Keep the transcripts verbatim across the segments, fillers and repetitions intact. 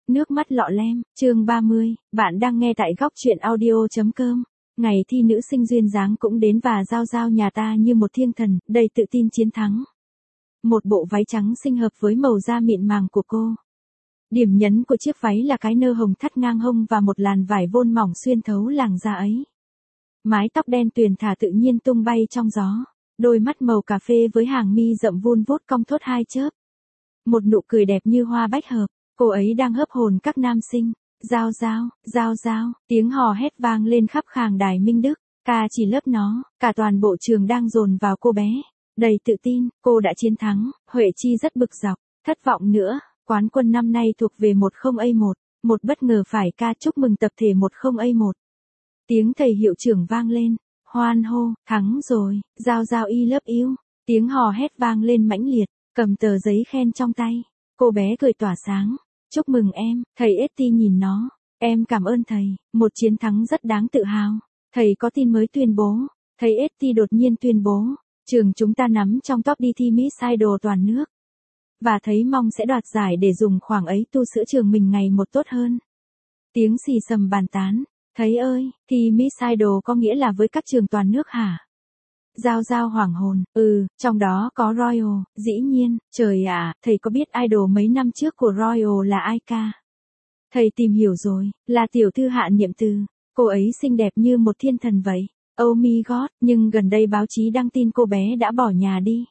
Nước mắt lọ lem, chương ba mươi, bạn đang nghe tại góc truyện audio.com. Ngày thi nữ sinh duyên dáng cũng đến và giao giao nhà ta như một thiên thần, đầy tự tin chiến thắng. Một bộ váy trắng xinh hợp với màu da mịn màng của cô. Điểm nhấn của chiếc váy là cái nơ hồng thắt ngang hông và một làn vải vôn mỏng xuyên thấu làn da ấy. Mái tóc đen tuyền thả tự nhiên tung bay trong gió. Đôi mắt màu cà phê với hàng mi rậm vun vút cong thốt hai chớp. Một nụ cười đẹp như hoa bách hợp. Cô ấy đang hớp hồn các nam sinh. Giao giao, giao giao, tiếng hò hét vang lên khắp khàng đài Minh Đức. Ca chỉ lớp nó, cả toàn bộ trường đang dồn vào cô bé. Đầy tự tin, cô đã chiến thắng. Huệ Chi rất bực dọc. Thất vọng nữa, quán quân năm nay thuộc về một không A một. Một bất ngờ phải ca chúc mừng tập thể một không A một. Tiếng thầy hiệu trưởng vang lên. Hoan hô, thắng rồi, giao giao y lớp yêu. Tiếng hò hét vang lên mãnh liệt, cầm tờ giấy khen trong tay. Cô bé cười tỏa sáng. Chúc mừng em, thầy Esti nhìn nó. Em cảm ơn thầy, một chiến thắng rất đáng tự hào. Thầy có tin mới tuyên bố. Thầy Esti đột nhiên tuyên bố. Trường chúng ta nắm trong top đi thi Miss Idol toàn nước. Và thấy mong sẽ đoạt giải để dùng khoảng ấy tu sửa trường mình ngày một tốt hơn. Tiếng xì xầm bàn tán. Thấy ơi, thì Miss Idol có nghĩa là với các trường toàn nước hả? Giao giao hoảng hồn, ừ, trong đó có Royal, dĩ nhiên, trời ạ, thầy có biết idol mấy năm trước của Royal là ai ca? Thầy tìm hiểu rồi, là tiểu thư Hạ Niệm Từ, cô ấy xinh đẹp như một thiên thần vậy, oh my god, nhưng gần đây báo chí đăng tin cô bé đã bỏ nhà đi.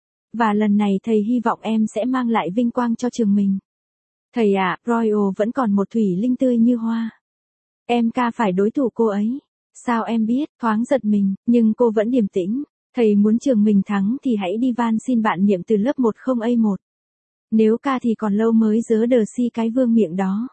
Và lần này thầy hy vọng em sẽ mang lại vinh quang cho trường mình. Thầy ạ, à, Royal vẫn còn một thủy linh tươi như hoa. Em ca phải đối thủ cô ấy. Sao em biết, thoáng giật mình, nhưng cô vẫn điềm tĩnh. Thầy muốn trường mình thắng thì hãy đi van xin bạn Niệm từ lớp một không A một. Nếu ca thì còn lâu mới dớ đờ si cái vương miệng đó.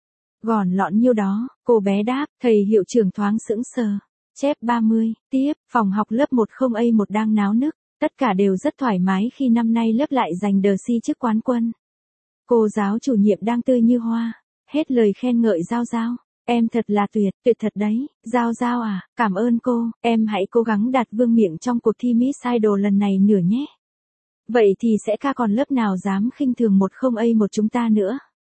Gòn lọn nhiêu đó, cô bé đáp, thầy hiệu trưởng thoáng sững sờ. Chép ba mươi, tiếp, phòng học lớp một không A một đang náo nức. Tất cả đều rất thoải mái khi năm nay lớp lại giành đờ si chức quán quân. Cô giáo chủ nhiệm đang tươi như hoa. Hết lời khen ngợi giao giao. Em thật là tuyệt, tuyệt thật đấy, giao giao à, cảm ơn cô, em hãy cố gắng đạt vương miện trong cuộc thi Miss Idol lần này nữa nhé. Vậy thì sẽ ca còn lớp nào dám khinh thường một không A một chúng ta nữa.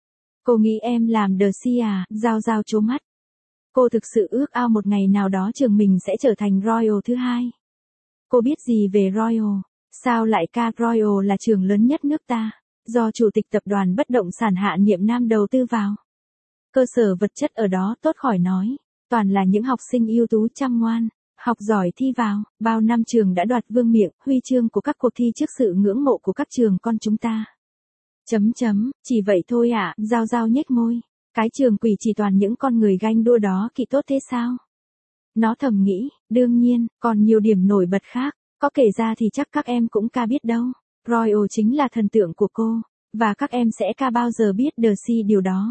Cô nghĩ em làm đờ si à, giao giao trố mắt. Cô thực sự ước ao một ngày nào đó trường mình sẽ trở thành Royal thứ hai. Cô biết gì về Royal, sao lại ca Royal là trường lớn nhất nước ta, do Chủ tịch Tập đoàn Bất động sản Hạ Niệm Nam đầu tư vào. Cơ sở vật chất ở đó tốt khỏi nói, toàn là những học sinh ưu tú chăm ngoan, học giỏi thi vào, bao năm trường đã đoạt vương miện, huy chương của các cuộc thi trước sự ngưỡng mộ của các trường con chúng ta. Chấm chấm, chỉ vậy thôi ạ, à, giao giao nhếch môi, cái trường quỷ chỉ toàn những con người ganh đua đó kỵ tốt thế sao? Nó thầm nghĩ, đương nhiên, còn nhiều điểm nổi bật khác, có kể ra thì chắc các em cũng ca biết đâu. Royal chính là thần tượng của cô, và các em sẽ ca bao giờ biết đờ si điều đó.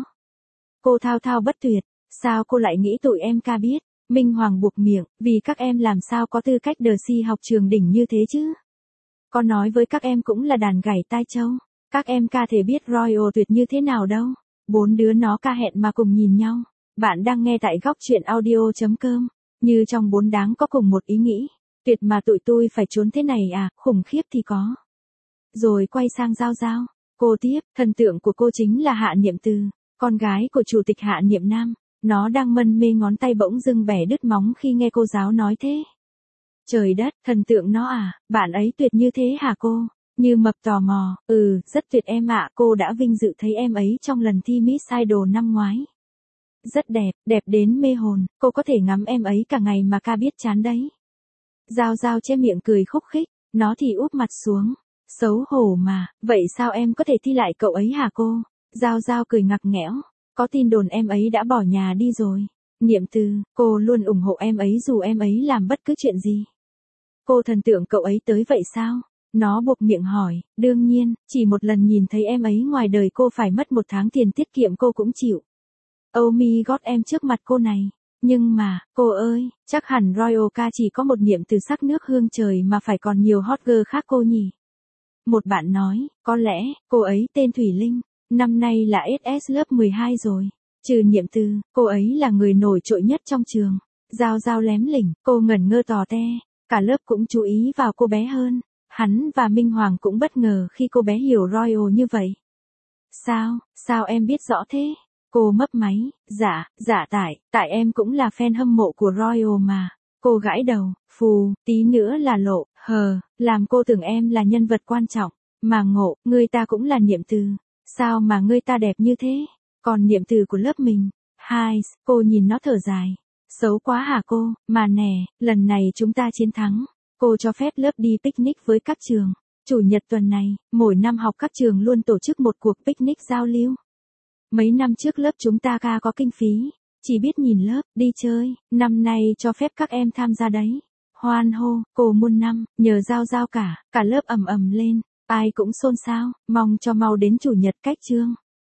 Cô thao thao bất tuyệt, sao cô lại nghĩ tụi em ca biết? Minh Hoàng buộc miệng, vì các em làm sao có tư cách đờ si học trường đỉnh như thế chứ? Con nói với các em cũng là đàn gảy tai châu, các em ca thể biết Royal tuyệt như thế nào đâu. Bốn đứa nó ca hẹn mà cùng nhìn nhau. Bạn đang nghe tại góc truyện audio.com, như trong bốn đáng có cùng một ý nghĩ, tuyệt mà tụi tôi phải trốn thế này à, khủng khiếp thì có. Rồi quay sang giao giao, cô tiếp, thần tượng của cô chính là Hạ Niệm Từ. Con gái của Chủ tịch Hạ Niệm Nam, nó đang mân mê ngón tay bỗng dưng bẻ đứt móng khi nghe cô giáo nói thế. Trời đất, thần tượng nó à, bạn ấy tuyệt như thế hả cô? Như mập tò mò, ừ, rất tuyệt em ạ, cô đã vinh dự thấy em ấy trong lần thi Miss Idol năm ngoái. Rất đẹp, đẹp đến mê hồn, cô có thể ngắm em ấy cả ngày mà ca biết chán đấy. Giao giao che miệng cười khúc khích, nó thì úp mặt xuống. Xấu hổ mà, vậy sao em có thể thi lại cậu ấy hả cô? Giao giao cười ngặt nghẽo, có tin đồn em ấy đã bỏ nhà đi rồi. Niệm Từ, cô luôn ủng hộ em ấy dù em ấy làm bất cứ chuyện gì. Cô thần tượng cậu ấy tới vậy sao? Nó buộc miệng hỏi, đương nhiên, chỉ một lần nhìn thấy em ấy ngoài đời cô phải mất một tháng tiền tiết kiệm cô cũng chịu. Oh my god em trước mặt cô này. Nhưng mà, cô ơi, chắc hẳn Royal ca chỉ có một Niệm Từ sắc nước hương trời mà phải còn nhiều hot girl khác cô nhỉ? Một bạn nói, có lẽ, cô ấy tên Thủy Linh. Năm nay là ét ét lớp mười hai rồi. Trừ Niệm Từ, cô ấy là người nổi trội nhất trong trường. Giao giao lém lỉnh, cô ngẩn ngơ tò te. Cả lớp cũng chú ý vào cô bé hơn. Hắn và Minh Hoàng cũng bất ngờ khi cô bé hiểu Royal như vậy. Sao, sao em biết rõ thế? Cô mấp máy, dạ, dạ tại, tại em cũng là fan hâm mộ của Royal mà. Cô gãi đầu, phù, tí nữa là lộ, hờ, làm cô tưởng em là nhân vật quan trọng. Mà ngộ, ngươi ta cũng là Niệm Từ. Sao mà ngươi ta đẹp như thế? Còn Niệm Từ của lớp mình. Hai, cô nhìn nó thở dài. Xấu quá hả cô, mà nè, lần này chúng ta chiến thắng. Cô cho phép lớp đi picnic với các trường. Chủ nhật tuần này, mỗi năm học các trường luôn tổ chức một cuộc picnic giao lưu. Mấy năm trước lớp chúng ta ca có kinh phí, chỉ biết nhìn lớp, đi chơi, năm nay cho phép các em tham gia đấy. Hoan hô, cô muôn năm, nhờ giao giao cả, cả lớp ầm ầm lên, ai cũng xôn xao, mong cho mau đến chủ nhật cách chương.